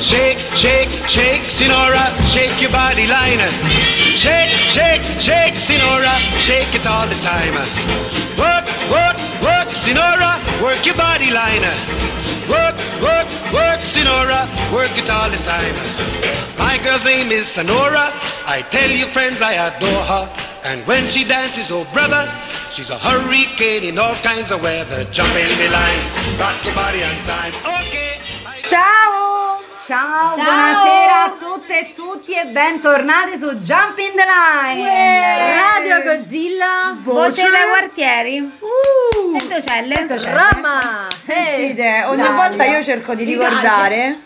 Shake, shake, shake, Sinora, shake your body line. Shake, shake, shake, Sinora, shake it all the time. Work, work, work, Sinora, work your body line. Work, work, work, Sinora, work it all the time. My girl's name is Sonora. I tell you friends, I adore her. And when she dances, oh brother, she's a hurricane in all kinds of weather. Jump in the line, rock your body on time. Okay. Ciao! Ciao, buonasera a tutte e tutti e bentornati su Jump in the Line! Radio Godzilla, voce dai quartieri, Centocelle, Roma! Sentite, ogni volta io cerco di ricordare,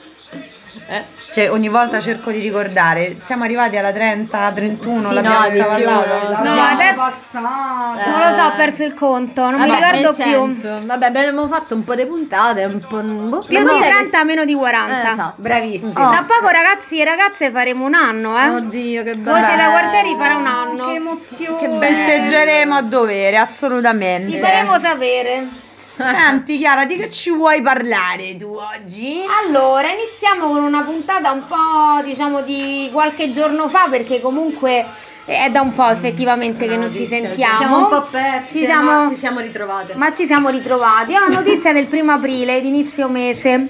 ogni volta cerco di ricordare, siamo arrivati alla 30, 31, l'abbiamo scavallato. No, adesso non lo so, ho perso il conto, non mi ricordo più. Vabbè, abbiamo fatto un po' di puntate, un po' Più di 30, meno di 40. Esatto. Bravissimi. Tra poco ragazzi e ragazze faremo un anno, Oddio, che bello. Voce da quartieri farà un anno. Che emozione! Che bello. Festeggeremo a dovere, assolutamente. Vi faremo sapere. Senti Chiara, di che ci vuoi parlare tu oggi? Allora, iniziamo con una puntata un po', diciamo, di qualche giorno fa, perché comunque è da un po' effettivamente che non ci sentiamo. Siamo un po' persi, ma ci siamo ritrovate. Ma ci siamo ritrovati. È una notizia del 1° aprile, di inizio mese.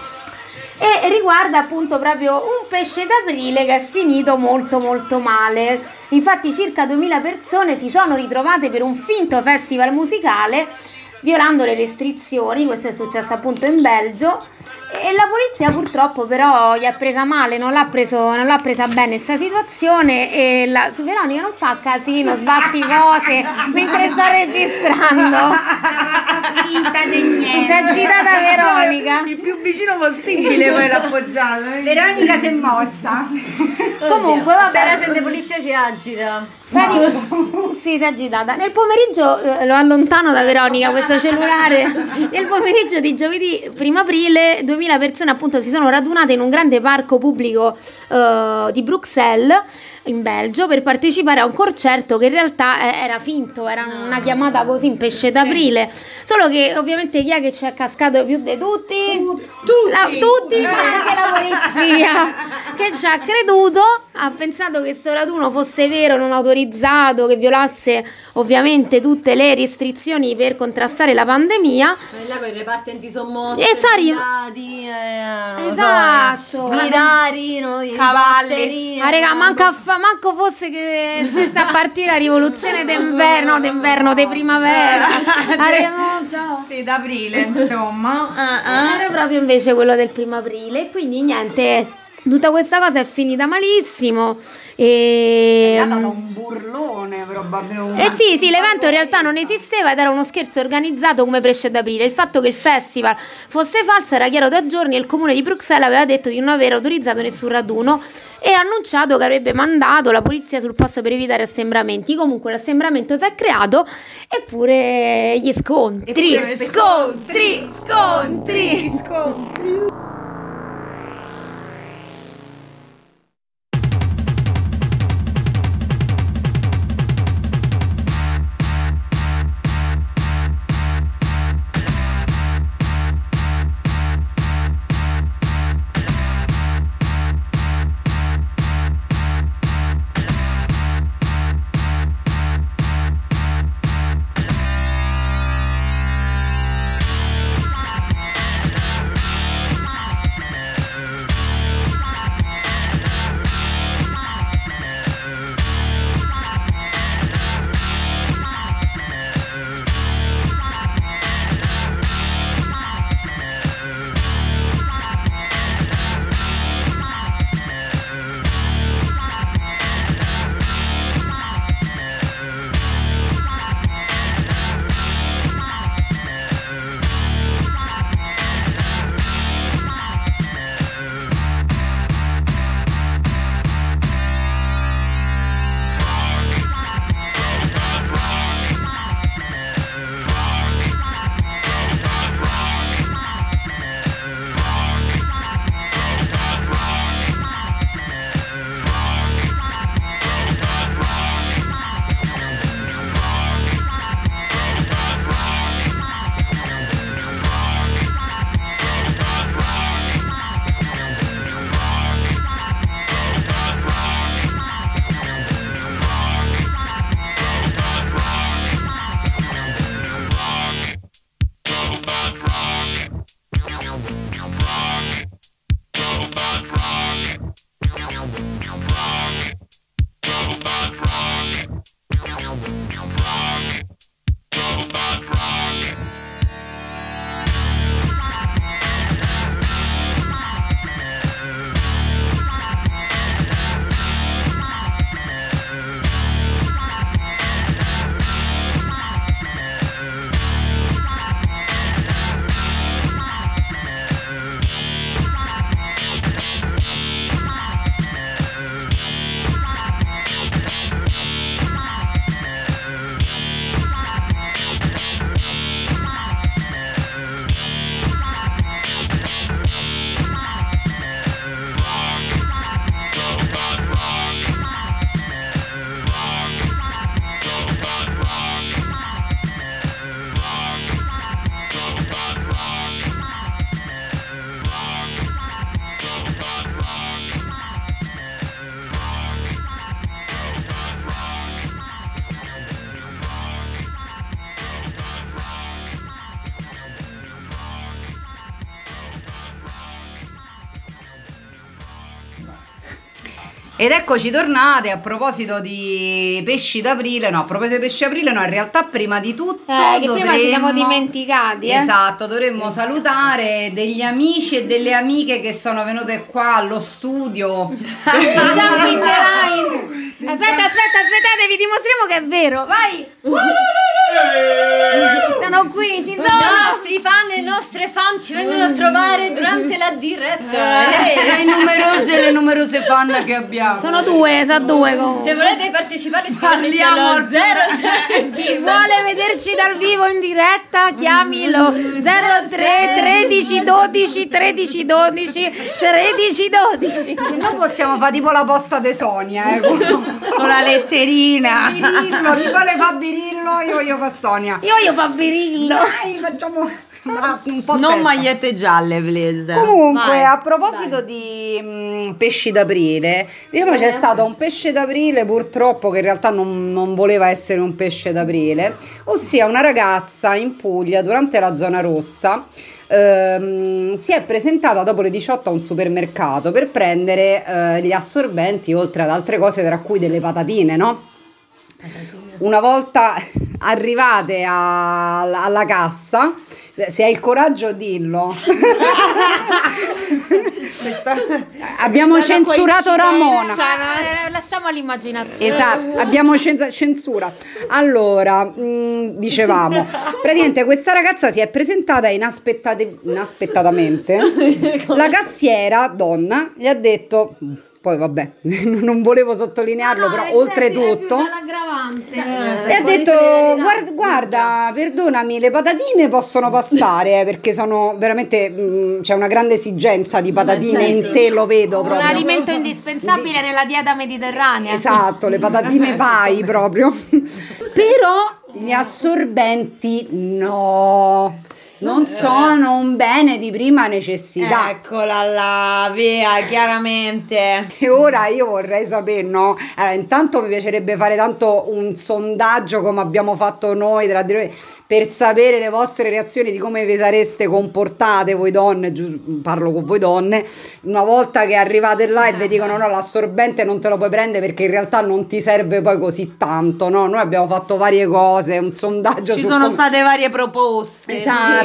E riguarda appunto proprio un pesce d'aprile che è finito molto molto male. Infatti circa 2000 persone si sono ritrovate per un finto festival musicale violando le restrizioni. Questo è successo appunto in Belgio e la polizia purtroppo però gli ha presa male, non l'ha presa bene questa situazione e su Veronica non fa casino, sbatti cose mentre sto registrando. Finta di niente. Si è agitata Veronica. Il più vicino possibile poi l'ha appoggiato. Veronica si è mossa. Comunque vabbè, la gente polizia si agita. Sì, si è agitata. Nel pomeriggio lo allontano da Veronica questo cellulare. Nel pomeriggio di giovedì 1° aprile 2000 persone appunto si sono radunate in un grande parco pubblico di Bruxelles in Belgio per partecipare a un concerto che in realtà era finto, era una chiamata così in pesce d'aprile. Solo che ovviamente chi è che ci è cascato più di tutti? Tutti, ma anche la polizia che ci ha creduto, ha pensato che questo raduno fosse vero, non autorizzato, che violasse ovviamente tutte le restrizioni per contrastare la pandemia. E là con i reparti antisommosse, esatto, militari, cavalli. Ma raga, manco fosse che stesse a partire la rivoluzione d'inverno, di primavera. Non so. Sì, d'aprile, insomma. Era proprio invece quello del 1° aprile. Quindi niente, tutta questa cosa è finita malissimo. E Hanno un burlone probabilmente. sì, l'evento in realtà non esisteva ed era uno scherzo organizzato come pesce d'aprile. Il fatto che il festival fosse falso era chiaro da giorni e il comune di Bruxelles aveva detto di non aver autorizzato nessun raduno e ha annunciato che avrebbe mandato la polizia sul posto per evitare assembramenti. Comunque l'assembramento si è creato, eppure gli scontri. Ed eccoci tornate a proposito di pesci d'aprile, no, a proposito di pesci d'aprile, no, in realtà prima di tutto che prima ci siamo dimenticati, Esatto, dovremmo salutare degli amici e delle amiche che sono venute qua allo studio. Aspettate, vi dimostriamo che è vero, vai! Sono qui, ci sono! I nostri fan e le nostre fan ci vengono a trovare durante la diretta. Le numerose fan che abbiamo. Sono due comunque. Se volete partecipare, Parliamo al 0. Chi vuole vederci dal vivo in diretta, chiamilo 03 13 12 13 12 13 12. Se no possiamo fare tipo la posta de Sonia, con la letterina. Birillo, chi vuole fa Birillo, io voglio fa Sonia. Io voglio fa Birillo. Dai, facciamo un po' Non testa. magliette gialle, please. Comunque, Vai. a proposito di pesci d'aprile, diciamo c'è stato un pesce d'aprile purtroppo che in realtà non voleva essere un pesce d'aprile, ossia una ragazza in Puglia durante la zona rossa si è presentata dopo le 18 a un supermercato per prendere gli assorbenti, oltre ad altre cose, tra cui delle patatine, no? Una volta arrivate alla cassa, se hai il coraggio dillo. Abbiamo censurato Ramona. Lasciamo all'immaginazione. Esatto, abbiamo censura. Allora, dicevamo, praticamente questa ragazza si è presentata inaspettatamente. La cassiera, donna, gli ha detto... Poi vabbè, non volevo sottolinearlo, però oltretutto e ha detto guarda, perdonami, le patatine possono passare perché sono veramente c'è una grande esigenza di patatine in te, lo vedo Un proprio. alimento indispensabile nella dieta mediterranea. Esatto, le patatine pai proprio. Però gli assorbenti no. Non sono un bene di prima necessità. Eccola là, via, chiaramente. E ora io vorrei sapere, no? Allora, intanto mi piacerebbe fare tanto un sondaggio come abbiamo fatto noi tra di noi, per sapere le vostre reazioni di come vi sareste comportate voi donne, parlo con voi donne, una volta che arrivate là e vi dicono no, l'assorbente non te lo puoi prendere perché in realtà non ti serve poi così tanto, no? Noi abbiamo fatto varie cose, un sondaggio. Ci sono state varie proposte. Esatto,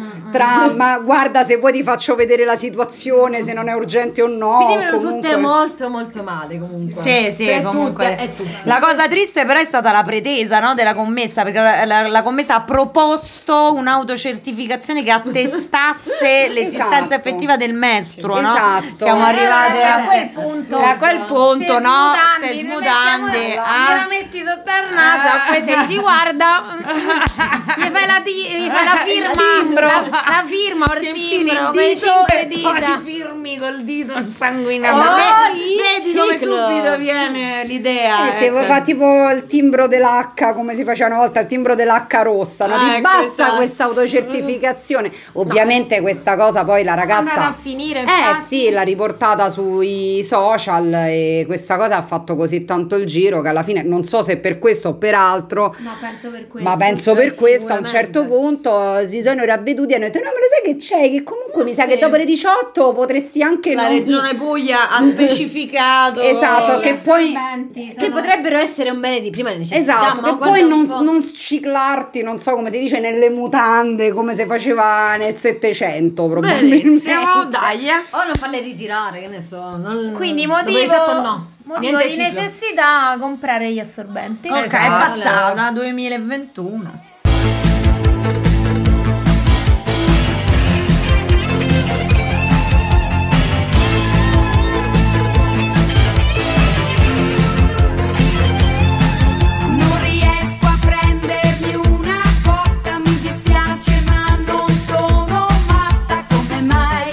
ma guarda, se poi ti faccio vedere la situazione, se non è urgente o no. Finivano comunque... tutte molto molto male comunque. Sì, Per comunque. tutte e tutti. La cosa triste però è stata la pretesa, no, della commessa, perché la commessa ha proposto un'autocertificazione che attestasse l'esistenza effettiva del mestro, no? Esatto. Siamo arrivate a quel punto. A quel punto, no? Te Te smutandi. me la metti sotto il naso, poi se ci guarda gli fai la firma, la firma o il timbro con le 5 dita. Firmi col dito insanguinato. Vedi Come subito viene l'idea. Se vuoi fa tipo il timbro dell'H, come si faceva una volta, il timbro dell'H rossa, no? Ti basta esatto. questa autocertificazione. Ovviamente questa cosa poi la ragazza andata a finire, infatti. sì, l'ha riportata sui social e questa cosa ha fatto così tanto il giro che alla fine non so se per questo o per altro, Ma penso per questo. ma penso per questo a un certo punto si sono ravveduti e hanno detto no, ma lo sai che c'è? Che comunque mi sa che dopo le 18 potresti anche La Regione Puglia ha specificato. Esatto, che poi Che potrebbero essere un bene di prima necessità. esatto, ma che guarda poi un po'. non sciclarti, non so come si dice, nelle mutande come si faceva nel 700 probabilmente. Benissimo, dai. O non farle ritirare, che ne so. Quindi dopo le motivo 18 no. Motivo Niente di ciclo. necessità comprare gli assorbenti. Ok, è Esatto. passata 2021. Non riesco a prendermi una cotta, mi dispiace ma non sono matta, come mai?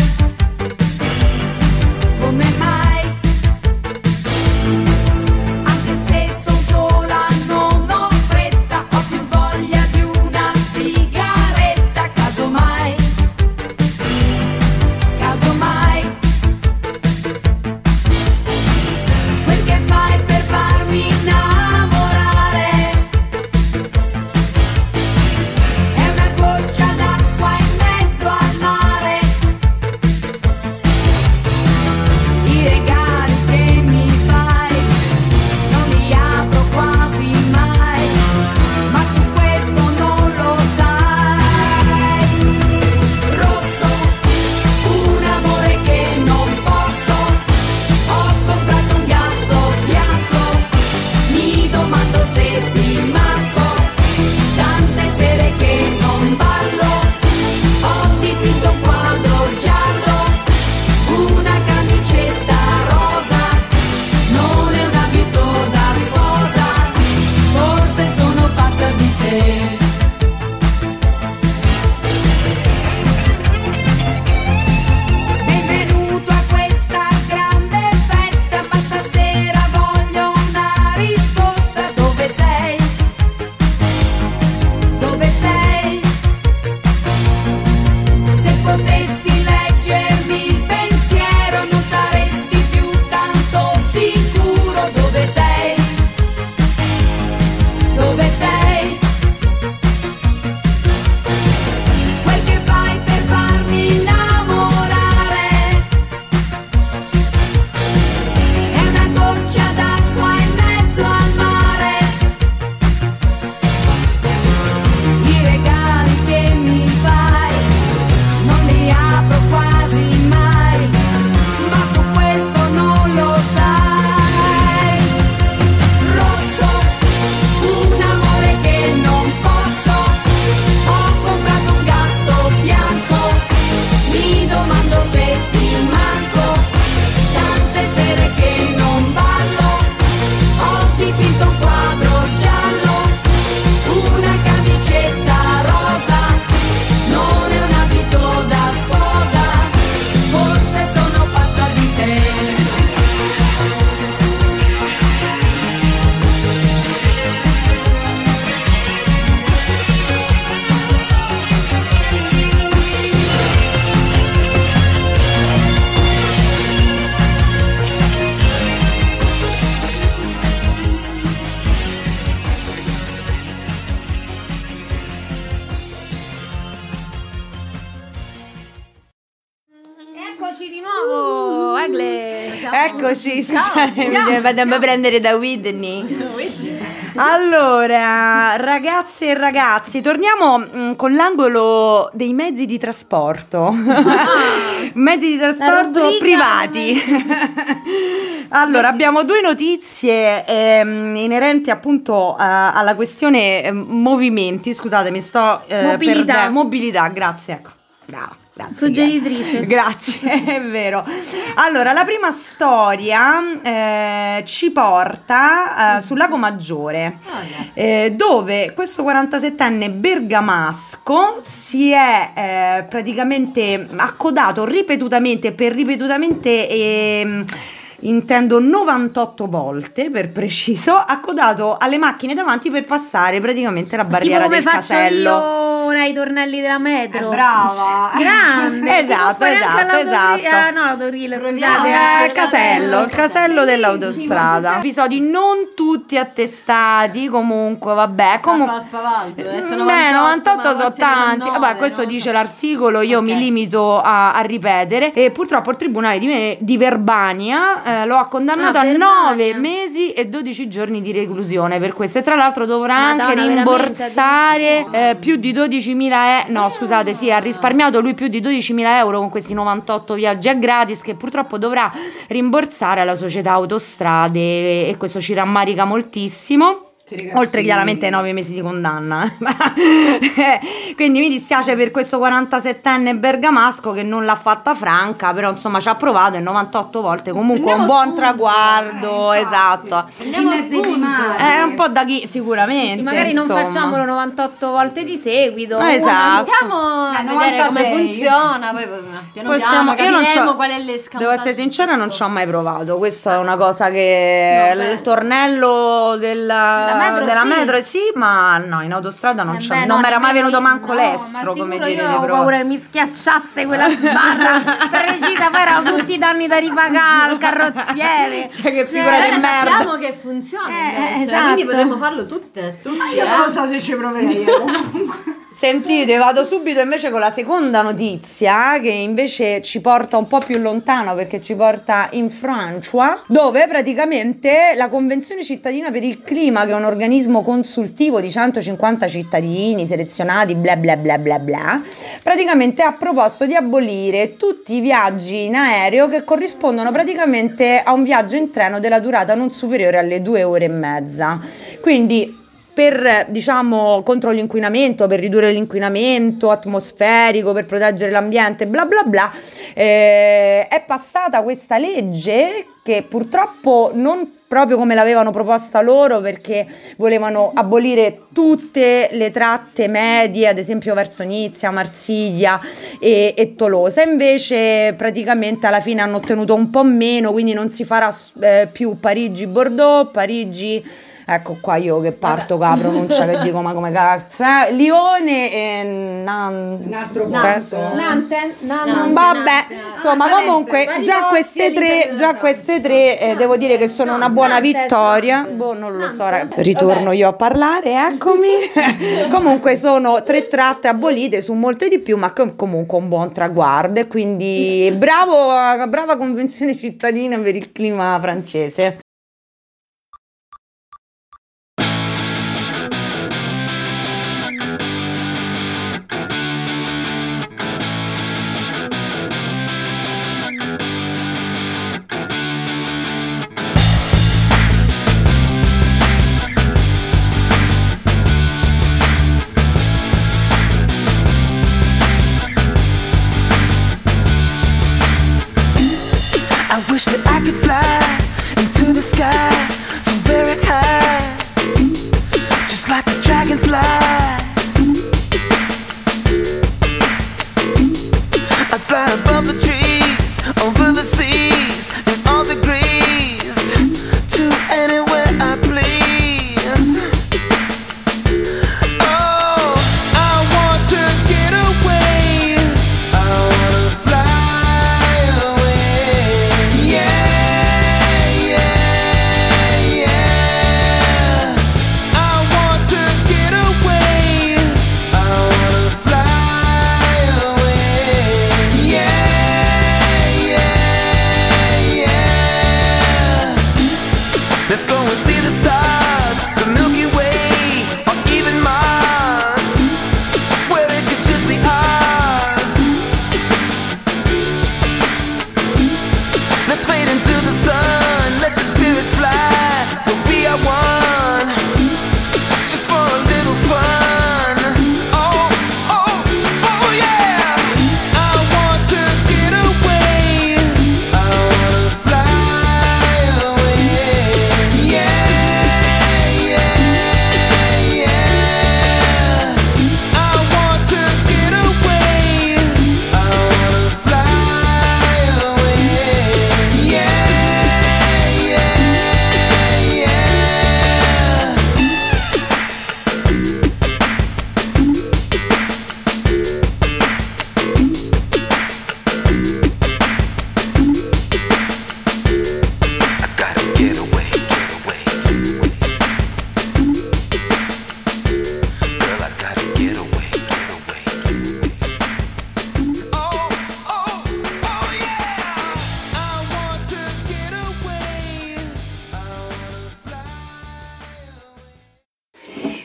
Come mai? Anche se sono sola non ho fretta, ho più voglia Eccoci di nuovo, Egle. Eccoci, scusate, mi devo prendere da Whitney. Allora, ragazze e ragazzi, torniamo con l'angolo dei mezzi di trasporto. Mezzi di trasporto privati. Allora, abbiamo due notizie inerenti appunto alla questione movimenti. Scusate, mi sto mobilità, grazie, ecco. Brava. Grazie, suggeritrice. Grazie, è vero. Allora, la prima storia ci porta sul Lago Maggiore, dove questo 47enne bergamasco si è praticamente accodato ripetutamente, intendo 98 faccio per preciso, accodato alle macchine davanti per passare praticamente la barriera del casello. Come faccio io ora ai tornelli della metro? Brava. Grande. Esatto. No, l'autorile, scusate. Il casello dell'autostrada. Episodi non tutti attestati, comunque vabbè. Beh, 98 sono tanti. Vabbè, questo dice l'articolo, io mi limito a ripetere. E purtroppo il tribunale di Verbania lo ha condannato a 9 mesi e 12 giorni di reclusione per questo, e tra l'altro dovrà anche rimborsare più di 12.000 no scusate, sì, ha risparmiato lui più di 12.000 euro con questi 98 viaggi a gratis che purtroppo dovrà rimborsare alla società autostrade, e questo ci rammarica moltissimo. Oltre chiaramente ai 9 mesi di condanna. Quindi mi dispiace per questo 47enne bergamasco che non l'ha fatta franca, però insomma ci ha provato, e 98 volte comunque un buon traguardo. Esatto. È un po' da chi sicuramente. Sì, magari non facciamolo 98 volte di seguito. Esatto. Andiamo a vedere come funziona, poi piano capiremo qual è l'escamotage. Devo essere sincera, non ci ho mai provato. Questa è una cosa che il tornello della metro sì, ma no, in autostrada non mi era mai venuto manco l'estro, come dire. Io ho paura che mi schiacciasse quella sbarra precisa, poi erano tutti danni da ripagare al carrozziere. Che figura di merda. Sappiamo che funziona, esatto. quindi potremmo farlo tutte. Ma io non lo so se ci proverei comunque. Sentite, vado subito invece con la seconda notizia, che invece ci porta un po' più lontano, perché ci porta in Francia, dove praticamente la Convenzione cittadina per il clima, che è un organismo consultivo di 150 cittadini selezionati, bla bla bla bla bla, praticamente ha proposto di abolire tutti i viaggi in aereo che corrispondono praticamente a un viaggio in treno della durata non superiore alle 2 ore e mezza. Quindi per, diciamo, contro l'inquinamento, per ridurre l'inquinamento atmosferico, per proteggere l'ambiente, bla bla bla, è passata questa legge che purtroppo non proprio come l'avevano proposta loro, perché volevano abolire tutte le tratte medie, ad esempio verso Nizza, Marsiglia e Tolosa. Invece praticamente alla fine hanno ottenuto un po' meno, quindi non si farà più Parigi-Bordeaux, Parigi... Ecco qua io che parto con la pronuncia che dico, ma come cazzo, Lione e vabbè, insomma, comunque già queste tre devo dire che sono una buona vittoria. Non lo so, ritorno io a parlare, eccomi. Comunque sono 3 tratte abolite su molte di più, ma comunque un buon traguardo, e quindi brava Convenzione cittadina per il clima francese. I wish that I could fly into the sky so very high, just like a dragonfly. I'd fly above the trees, over the seas, in all degrees, to anywhere I please. Oh, I want to get away, I wanna fly away. Yeah, yeah, yeah. I want to get away.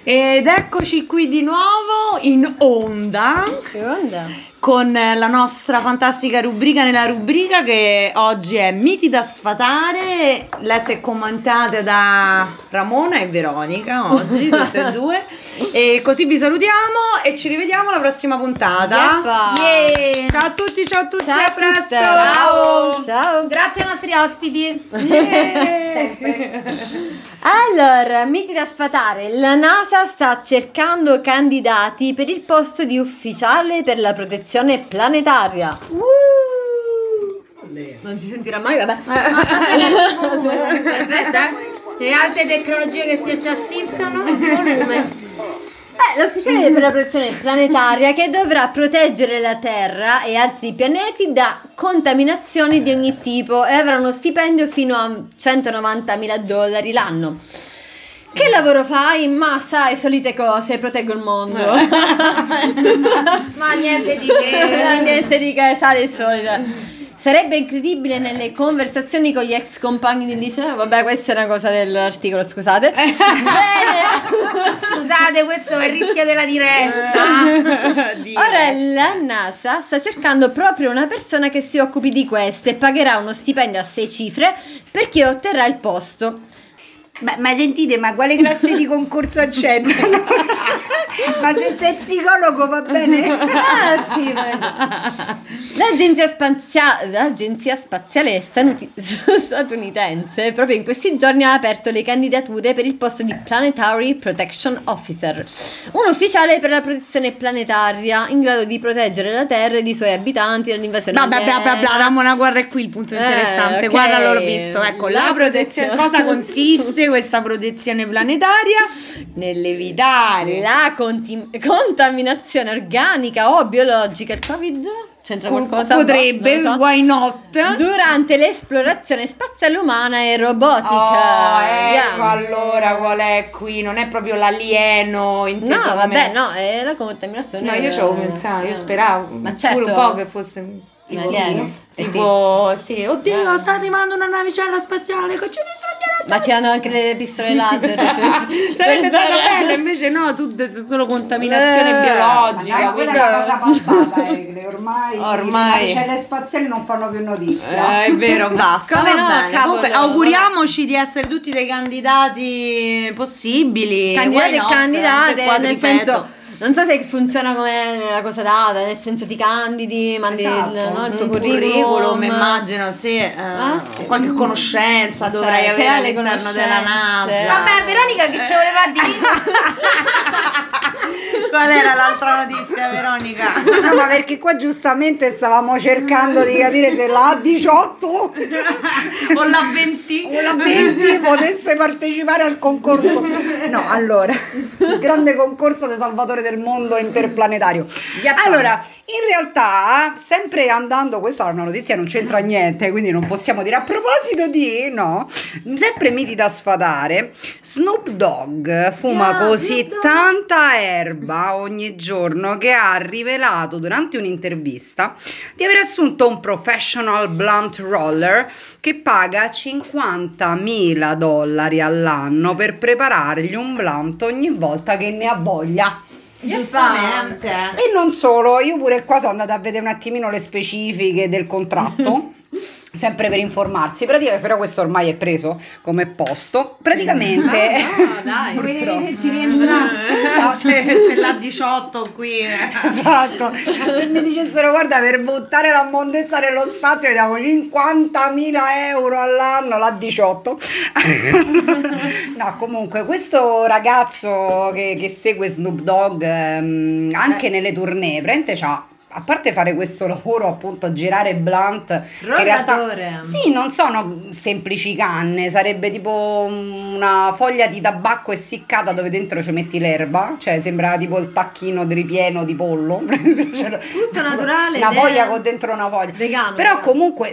Ed eccoci qui di nuovo in onda con la nostra fantastica rubrica nella rubrica, che oggi è Miti da sfatare, lette e commentate da Ramona e Veronica oggi, tutte e due. E così vi salutiamo e ci rivediamo alla prossima puntata. Yeah. Ciao a tutti, a Ciao a a presto. tutte. Ciao. Grazie ai nostri ospiti. Allora, miti da sfatare. La NASA sta cercando candidati per il posto di ufficiale per la protezione planetaria. Non si sentirà mai, vabbè. Aspetta, c'è altre tecnologie che ci assistono. Volume. L'ufficiale per la protezione planetaria che dovrà proteggere la Terra e altri pianeti da contaminazioni di ogni tipo e avrà uno stipendio fino a $190.000 l'anno. Che lavoro fai? Ma sai, solite cose, proteggo il mondo. Ma niente di che. Niente di che, sale il solito. Sarebbe incredibile nelle conversazioni con gli ex compagni di liceo. Vabbè, questa è una cosa dell'articolo, scusate. Bene. Scusate, questo è il rischio della diretta. Ora la NASA sta cercando proprio una persona che si occupi di questo e pagherà uno stipendio a 6 cifre per chi otterrà il posto. Ma sentite, ma quale classe di concorso accettano? Ma se sei psicologo va bene? Ah sì, l'agenzia spaziale statunitense proprio in questi giorni ha aperto le candidature per il posto di Planetary Protection Officer, un ufficiale per la protezione planetaria in grado di proteggere la Terra ed i suoi abitanti dall'invasione aliena. Ramona, guarda, è qui il punto interessante. Ok. Guarda, l'ho visto. Ecco, la protezione. Cosa consiste questa protezione planetaria? Nell'evitare La contaminazione organica o biologica. Il Covid c'entra qualcosa? potrebbe, Non lo so. why not? Durante l'esplorazione spaziale umana e robotica. Oh, ecco, Yeah. allora qual è qui? Non è proprio l'alieno inteso No, come... vabbè, no, è la contaminazione. No, io ci avevo pensato, io speravo Ma certo. pure un po' che fosse tipo, alieno. sì, oddio, sta arrivando una navicella spaziale che ci distruggerà. Ma c'erano anche le pistole laser. Sarebbe stata bella, invece no, tutto è solo contaminazione biologica. Ma quella è una cosa passata, ormai le navicelle spaziali non fanno più notizia. È vero, basta. Come va no, bene. cavolo, Comunque, auguriamoci di essere tutti dei candidati possibili. Candidate Why e not? candidate, Anche qua, nel ripeto. senso, non so se funziona come la cosa data, nel senso ti candidi, mandi Esatto. il tuo Un curriculum, immagino, sì, sì. qualche conoscenza dovrai Cioè, avere le all'interno della conoscenze. NASA. Vabbè, Veronica, che ci voleva dire? Qual era l'altra notizia, Veronica? No, ma perché qua giustamente stavamo cercando di capire se la A18 O la 20? o la 20 potesse partecipare al concorso. No, allora, il grande concorso di Salvatore del Mondo interplanetario. Allora, in realtà, sempre andando, questa è una notizia, non c'entra niente, quindi non possiamo dire a proposito di, no, sempre miti da sfatare. Snoop Dogg fuma così tanta erba ogni giorno che ha rivelato durante un'intervista di aver assunto un professional blunt roller che paga $50.000 all'anno per preparargli un blunt ogni volta che ne ha voglia. Giustamente. E non solo, io pure qua sono andata a vedere un attimino le specifiche del contratto, sempre per informarsi, però questo ormai è preso come posto. Praticamente... Vedete che ci rientra. Se la 18 qui Esatto, se mi dicessero guarda, per buttare la mondezza nello spazio diamo 50.000 euro all'anno, la 18. No, comunque questo ragazzo che segue Snoop Dogg anche nelle tournée, praticamente c'ha, a parte fare questo lavoro, appunto, girare blunt, che in realtà Rollatore. sì, non sono semplici canne, sarebbe tipo una foglia di tabacco essiccata dove dentro ci metti l'erba, cioè sembra tipo il tacchino di ripieno di pollo. Tutto naturale. Una ed è foglia con dentro una foglia. Vegano. Però comunque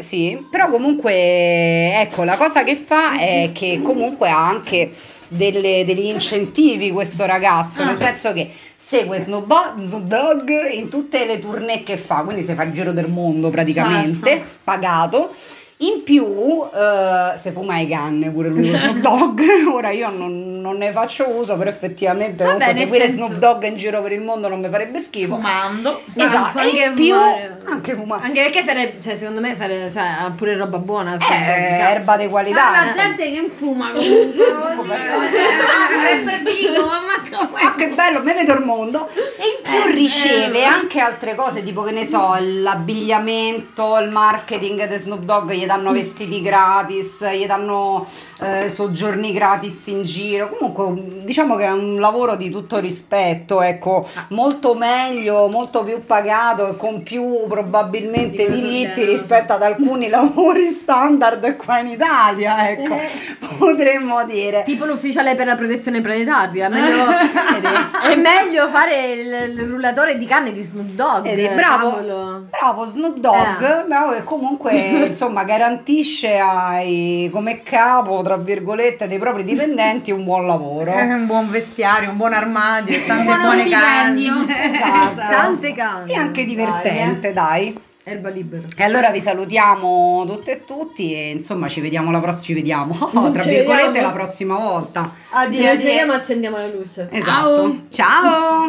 ecco, la cosa che fa è che comunque ha anche degli incentivi questo ragazzo, nel senso che segue Snoop Dogg in tutte le tournée che fa, quindi si fa il giro del mondo praticamente, pagato, In più, se fuma i canne pure lui con Snoop Dogg. Ora io non ne faccio uso, però effettivamente Vabbè, comunque nel seguire senso- Snoop Dogg in giro per il mondo non mi farebbe schifo. Fumando. Esatto, Anche in più fumare. anche fumare. Anche perché sarebbe, cioè, secondo me sarebbe, cioè, ha pure roba buona. Erba di qualità. Ma la gente che fuma comunque. Sarebbe figo, ma come? Ah, che bello, me vedo il mondo. E in più riceve anche altre cose, tipo che ne so, l'abbigliamento, il marketing di Snoop Dogg, gli danno vestiti gratis, gli danno soggiorni gratis in giro. Comunque diciamo che è un lavoro di tutto rispetto, ecco, molto meglio, molto più pagato e con più probabilmente diritti rispetto ad alcuni lavori standard qua in Italia, ecco, potremmo dire. Tipo l'ufficiale per la protezione planetaria. È meglio fare il rullatore di canne di Snoop Dogg. Bravo, cavolo. bravo Snoop Dogg, bravo, che comunque insomma garantisce come capo, tra virgolette, dei propri dipendenti un buon lavoro. Un buon vestiario, un buon armadio, e tante buono buone canne. stipendio. Esatto. Tante canne. E anche divertente, dai. Erba libera. E allora vi salutiamo tutte e tutti e insomma ci vediamo tra virgolette vediamo. la prossima volta. Addio, addio. Giriamo, accendiamo le luci. Esatto. Ciao.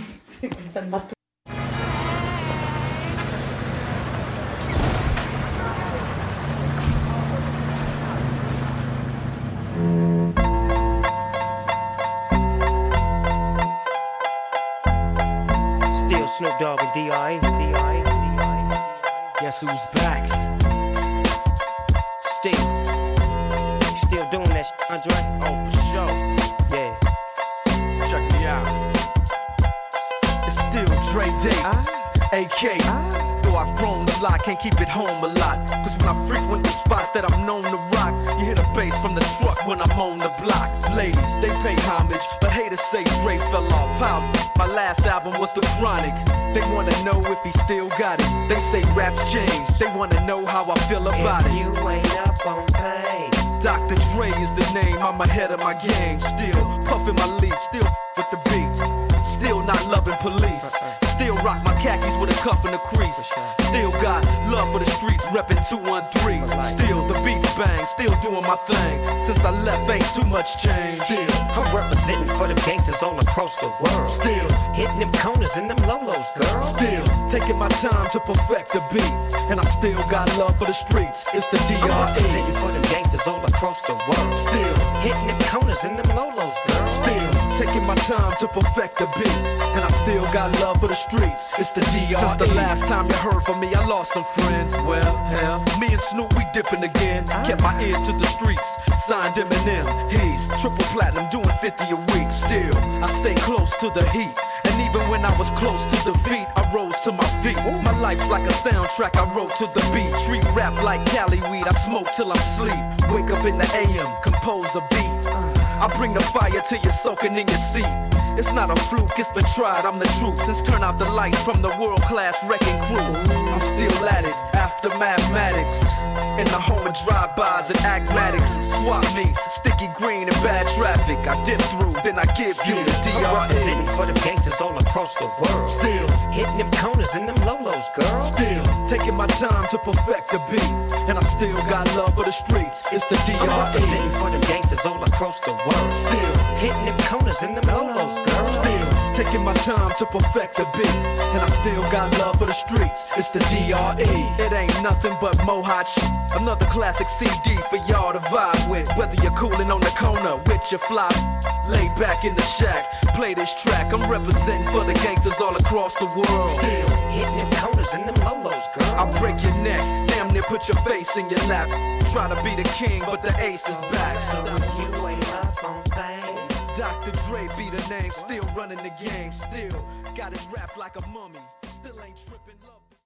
Still Snoop Dogg and D.I. Guess who's back? Still doing that shit, Andre? Oh, for sure. Yeah. Check me out. It's still Dre Day, AK. Though I've grown a lot, can't keep it home a lot. Cause when I frequent the spots that I'm known to rock, you hear the bass from the truck when I'm on the block. Ladies, they pay homage, but haters say Dre fell off. How? My last album was The Chronic. They wanna know if he still got it. They say raps changed. They wanna know how I feel about If it. you ain't up on pain, Dr. Dre is the name, I'm ahead of my gang. Still puffin' my leaf, still with the beats. Still not loving police. Still rock my khakis with a cuff and a crease. Still got love for the streets, reppin' 213. Still the beats bang, still doing my thing. Since I left, ain't too much change. Still, I'm representing for them gangsters all across the world. still, Hitting them corners and them lolos, girl. still taking my time to perfect the beat. And I still got love for the streets. It's the I'm DRE. representing for them gangsters all across the world. Still, Hitting them corners and them lolos, girl. still taking my time to perfect the beat. And I still got love for the streets. It's the DRE. Since the last time you heard from me, I lost some friends. Well, hell, me and Snoop, we dipping again. Kept my ear to the streets. Signed Eminem. He's triple platinum, doing 50 a week. Still, I stay close to the heat. And even when I was close to defeat, I rose to my feet. My life's like a soundtrack I wrote to the beat. Street rap like Cali weed, I smoke till I'm sleep. Wake up in the AM, compose a beat. I bring the fire till you're soaking in your seat. It's not a fluke, it's been tried, I'm the truth. Since turn out the lights from the world-class wrecking crew, I'm still at it, after mathematics. In the home of drive-bys and acmatics. Swap meets, sticky green and bad traffic. I dip through, then I give you the I'm DRE. representing for them gangsters all across the world. Still, Hitting them corners and them lolos, girl. still taking my time to perfect the beat. And I still got love for the streets. It's the I'm representing DRE. for them gangsters all across the world. Still, Hitting them corners and them lolos, girl. still taking my time to perfect the beat. And I still got love for the streets. It's the DRE. It ain't nothing but mohawk shit. Another classic CD for y'all to vibe with. Whether you're coolin' on the corner with your fly, laid back in the shack, play this track. I'm representing for the gangsters all across the world. Still hitting them corners and them lolos, girl. I'll break your neck, damn near put your face in your lap. Try to be the king, but the ace is back. So if you ain't up on things, Dr. Dre be the name, still running the game, still got it wrapped like a mummy, still ain't tripping love.